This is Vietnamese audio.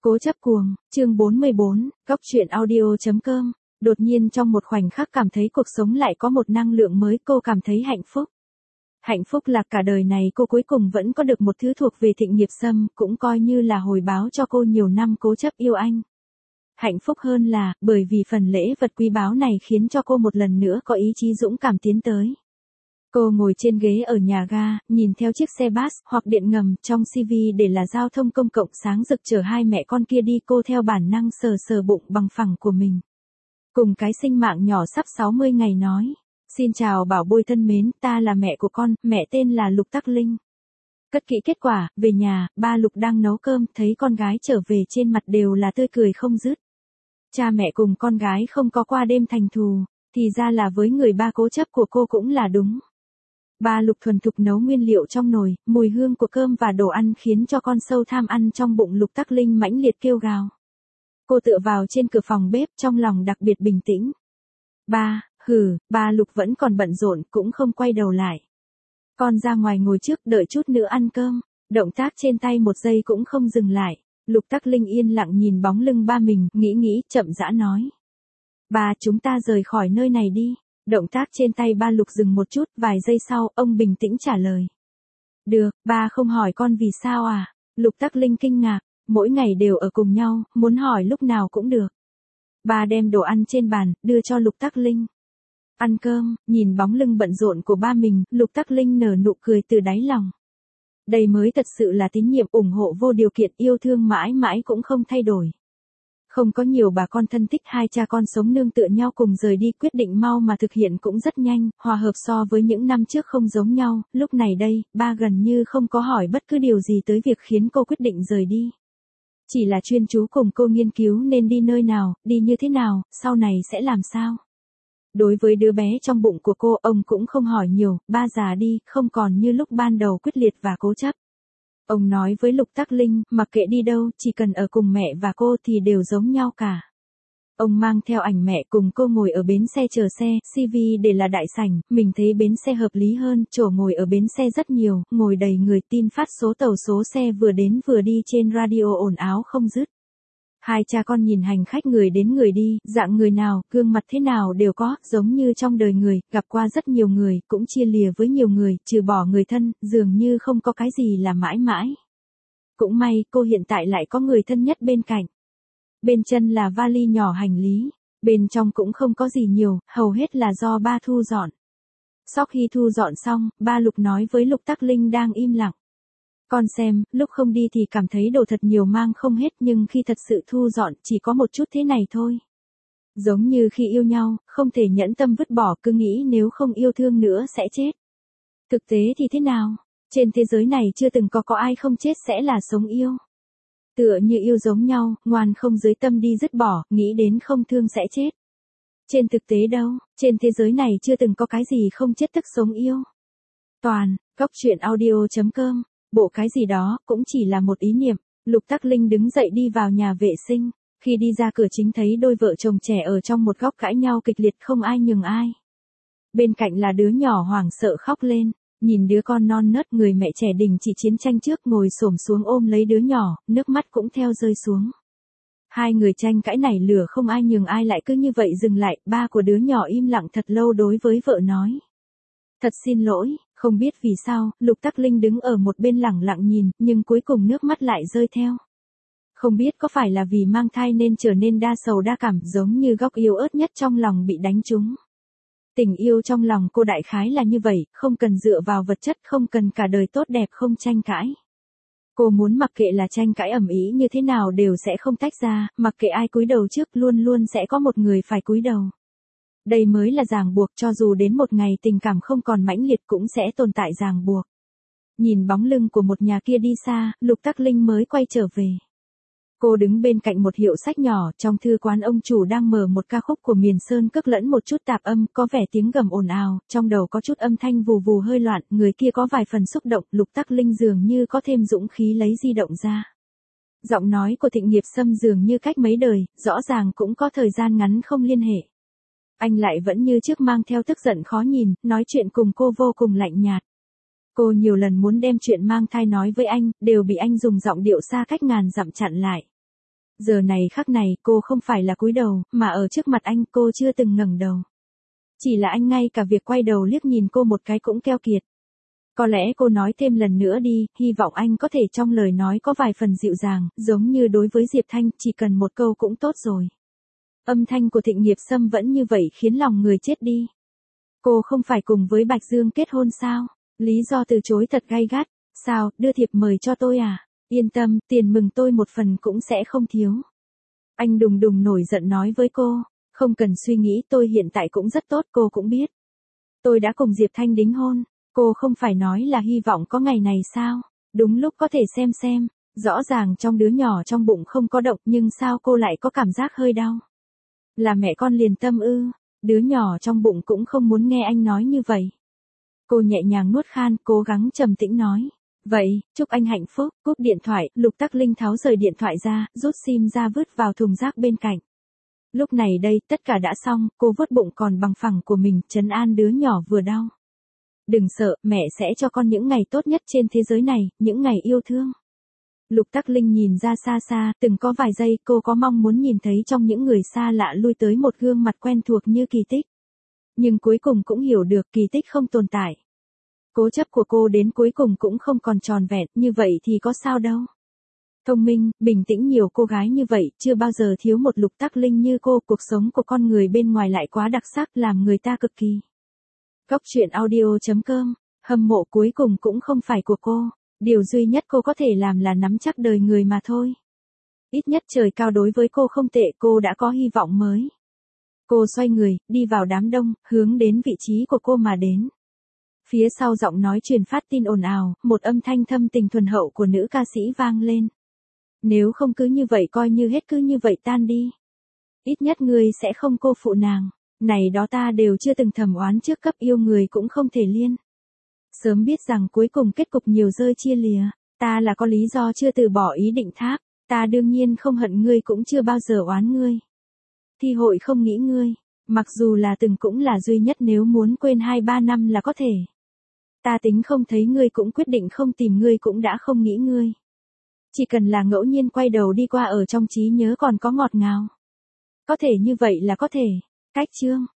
Cố chấp cuồng, chương 44, góc truyện audio.com. Đột nhiên trong một khoảnh khắc cảm thấy cuộc sống lại có một năng lượng mới, cô cảm thấy hạnh phúc. Hạnh phúc là cả đời này cô cuối cùng vẫn có được một thứ thuộc về Thịnh Nghiệp Sâm, cũng coi như là hồi báo cho cô nhiều năm cố chấp yêu anh. Hạnh phúc hơn là, bởi vì phần lễ vật quý báu này khiến cho cô một lần nữa có ý chí dũng cảm tiến tới. Cô ngồi trên ghế ở nhà ga, nhìn theo chiếc xe bus hoặc điện ngầm, trong CV để là giao thông công cộng sáng rực chở hai mẹ con kia đi, cô theo bản năng sờ sờ bụng bằng phẳng của mình. Cùng cái sinh mạng nhỏ sắp 60 ngày nói, xin chào bảo bối thân mến, ta là mẹ của con, mẹ tên là Lục Tắc Linh. Cất kỹ kết quả, về nhà, ba Lục đang nấu cơm, thấy con gái trở về trên mặt đều là tươi cười không dứt. Cha mẹ cùng con gái không có qua đêm thành thù, thì ra là với người ba cố chấp của cô cũng là đúng. Ba Lục thuần thục nấu nguyên liệu trong nồi, mùi hương của cơm và đồ ăn khiến cho con sâu tham ăn trong bụng Lục Tắc Linh mãnh liệt kêu gào. Cô tựa vào trên cửa phòng bếp, trong lòng đặc biệt bình tĩnh. Ba Lục vẫn còn bận rộn, cũng không quay đầu lại. Con ra ngoài ngồi trước, đợi chút nữa ăn cơm. Động tác trên tay một giây cũng không dừng lại. Lục Tắc Linh yên lặng nhìn bóng lưng ba mình, nghĩ, chậm rãi nói. Ba, chúng ta rời khỏi nơi này đi. Động tác trên tay ba Lục dừng một chút, vài giây sau, ông bình tĩnh trả lời. Được, ba không hỏi con vì sao à? Lục Tắc Linh kinh ngạc, mỗi ngày đều ở cùng nhau, muốn hỏi lúc nào cũng được. Ba đem đồ ăn trên bàn, đưa cho Lục Tắc Linh. Ăn cơm, nhìn bóng lưng bận rộn của ba mình, Lục Tắc Linh nở nụ cười từ đáy lòng. Đây mới thật sự là tín nhiệm, ủng hộ vô điều kiện, yêu thương mãi mãi cũng không thay đổi. Không có nhiều bà con thân thích, hai cha con sống nương tựa nhau cùng rời đi, quyết định mau mà thực hiện cũng rất nhanh, hòa hợp so với những năm trước không giống nhau, lúc này đây, ba gần như không có hỏi bất cứ điều gì tới việc khiến cô quyết định rời đi. Chỉ là chuyên chú cùng cô nghiên cứu nên đi nơi nào, đi như thế nào, sau này sẽ làm sao. Đối với đứa bé trong bụng của cô, ông cũng không hỏi nhiều, ba già đi, không còn như lúc ban đầu quyết liệt và cố chấp. Ông nói với Lục Tắc Linh, mặc kệ đi đâu, chỉ cần ở cùng mẹ và cô thì đều giống nhau cả. Ông mang theo ảnh mẹ cùng cô ngồi ở bến xe chờ xe, CV để là đại sảnh, mình thấy bến xe hợp lý hơn, chỗ ngồi ở bến xe rất nhiều, ngồi đầy người, tin phát số tàu số xe vừa đến vừa đi trên radio ồn ào không dứt. Hai cha con nhìn hành khách người đến người đi, dạng người nào, gương mặt thế nào đều có, giống như trong đời người, gặp qua rất nhiều người, cũng chia lìa với nhiều người, trừ bỏ người thân, dường như không có cái gì là mãi mãi. Cũng may, cô hiện tại lại có người thân nhất bên cạnh. Bên chân là vali nhỏ hành lý, bên trong cũng không có gì nhiều, hầu hết là do ba thu dọn. Sau khi thu dọn xong, ba Lục nói với Lục Tắc Linh đang im lặng. Con xem, lúc không đi thì cảm thấy đồ thật nhiều mang không hết, nhưng khi thật sự thu dọn chỉ có một chút thế này thôi. Giống như khi yêu nhau, không thể nhẫn tâm vứt bỏ, cứ nghĩ nếu không yêu thương nữa sẽ chết. Thực tế thì thế nào? Trên thế giới này chưa từng có ai không chết sẽ là sống yêu. Tựa như yêu giống nhau, ngoan không dưới tâm đi dứt bỏ, nghĩ đến không thương sẽ chết. Trên thực tế đâu, trên thế giới này chưa từng có cái gì không chết tức sống yêu. Toàn, góc truyện audio.com. Bộ cái gì đó, cũng chỉ là một ý niệm. Lục Tắc Linh đứng dậy đi vào nhà vệ sinh. Khi đi ra cửa chính thấy đôi vợ chồng trẻ ở trong một góc cãi nhau kịch liệt, không ai nhường ai. Bên cạnh là đứa nhỏ hoảng sợ khóc lên. Nhìn đứa con non nớt, người mẹ trẻ đình chỉ chiến tranh trước, ngồi xổm xuống ôm lấy đứa nhỏ, nước mắt cũng theo rơi xuống. Hai người tranh cãi nảy lửa, không ai nhường ai, lại cứ như vậy dừng lại. Ba của đứa nhỏ im lặng thật lâu, đối với vợ nói. Thật xin lỗi. Không biết vì sao, Lục Tắc Linh đứng ở một bên lẳng lặng nhìn, nhưng cuối cùng nước mắt lại rơi theo. Không biết có phải là vì mang thai nên trở nên đa sầu đa cảm, giống như góc yếu ớt nhất trong lòng bị đánh trúng. Tình yêu trong lòng cô đại khái là như vậy, không cần dựa vào vật chất, không cần cả đời tốt đẹp, không tranh cãi. Cô muốn mặc kệ là tranh cãi ầm ĩ như thế nào đều sẽ không tách ra, mặc kệ ai cúi đầu trước, luôn luôn sẽ có một người phải cúi đầu. Đây mới là ràng buộc, cho dù đến một ngày tình cảm không còn mãnh liệt cũng sẽ tồn tại ràng buộc. Nhìn bóng lưng của một nhà kia đi xa, Lục Tắc Linh mới quay trở về. Cô đứng bên cạnh một hiệu sách nhỏ, trong thư quán ông chủ đang mở một ca khúc của Miền Sơn cất lẫn một chút tạp âm, có vẻ tiếng gầm ồn ào, trong đầu có chút âm thanh vù vù hơi loạn, người kia có vài phần xúc động, Lục Tắc Linh dường như có thêm dũng khí lấy di động ra. Giọng nói của Thịnh Nghiệp Sâm dường như cách mấy đời, rõ ràng cũng có thời gian ngắn không liên hệ. Anh lại vẫn như trước mang theo tức giận khó nhìn, nói chuyện cùng cô vô cùng lạnh nhạt. Cô nhiều lần muốn đem chuyện mang thai nói với anh, đều bị anh dùng giọng điệu xa cách ngàn dặm chặn lại. Giờ này khắc này cô không phải là cúi đầu, mà ở trước mặt anh cô chưa từng ngẩng đầu. Chỉ là anh ngay cả việc quay đầu liếc nhìn cô một cái cũng keo kiệt. Có lẽ cô nói thêm lần nữa đi, hy vọng anh có thể trong lời nói có vài phần dịu dàng, giống như đối với Diệp Thanh, chỉ cần một câu cũng tốt rồi. Âm thanh của Thịnh Nghiệp Sâm vẫn như vậy khiến lòng người chết đi. Cô không phải cùng với Bạch Dương kết hôn sao? Lý do từ chối thật gay gắt. Sao, đưa thiệp mời cho tôi à? Yên tâm, tiền mừng tôi một phần cũng sẽ không thiếu. Anh đùng đùng nổi giận nói với cô. Không cần suy nghĩ, tôi hiện tại cũng rất tốt, cô cũng biết. Tôi đã cùng Diệp Thanh đính hôn. Cô không phải nói là hy vọng có ngày này sao? Đúng lúc có thể xem. Rõ ràng trong đứa nhỏ trong bụng không có động, nhưng sao cô lại có cảm giác hơi đau? Là mẹ con liền tâm ư? Đứa nhỏ trong bụng cũng không muốn nghe anh nói như vậy. Cô nhẹ nhàng nuốt khan, cố gắng trầm tĩnh nói. Vậy, chúc anh hạnh phúc. Cúp điện thoại, Lục Tắc Linh tháo rời điện thoại ra, rút sim ra vứt vào thùng rác bên cạnh. Lúc này đây, tất cả đã xong, cô vuốt bụng còn bằng phẳng của mình, trấn an đứa nhỏ vừa đau. Đừng sợ, mẹ sẽ cho con những ngày tốt nhất trên thế giới này, những ngày yêu thương. Lục Tắc Linh nhìn ra xa, từng có vài giây cô có mong muốn nhìn thấy trong những người xa lạ lui tới một gương mặt quen thuộc như Kỳ Tích. Nhưng cuối cùng cũng hiểu được Kỳ Tích không tồn tại. Cố chấp của cô đến cuối cùng cũng không còn tròn vẹn, như vậy thì có sao đâu. Thông minh, bình tĩnh nhiều cô gái như vậy, chưa bao giờ thiếu một Lục Tắc Linh như cô, cuộc sống của con người bên ngoài lại quá đặc sắc làm người ta cực kỳ. Góc truyện audio.com, hâm mộ cuối cùng cũng không phải của cô, điều duy nhất cô có thể làm là nắm chắc đời người mà thôi. Ít nhất trời cao đối với cô không tệ, cô đã có hy vọng mới. Cô xoay người, đi vào đám đông, hướng đến vị trí của cô mà đến. Phía sau giọng nói truyền phát tin ồn ào, một âm thanh thâm tình thuần hậu của nữ ca sĩ vang lên. Nếu không cứ như vậy coi như hết, cứ như vậy tan đi. Ít nhất ngươi sẽ không cô phụ nàng. Này đó ta đều chưa từng thầm oán trước, cấp yêu người cũng không thể liên. Sớm biết rằng cuối cùng kết cục nhiều rơi chia lìa, ta là có lý do chưa từ bỏ ý định thác, ta đương nhiên không hận ngươi cũng chưa bao giờ oán ngươi. Thi hội không nghĩ ngươi, mặc dù là từng cũng là duy nhất, nếu muốn quên 2-3 năm là có thể. Ta tính không thấy ngươi cũng quyết định không tìm ngươi cũng đã không nghĩ ngươi. Chỉ cần là ngẫu nhiên quay đầu đi qua ở trong trí nhớ còn có ngọt ngào. Có thể như vậy là có thể. Cách chương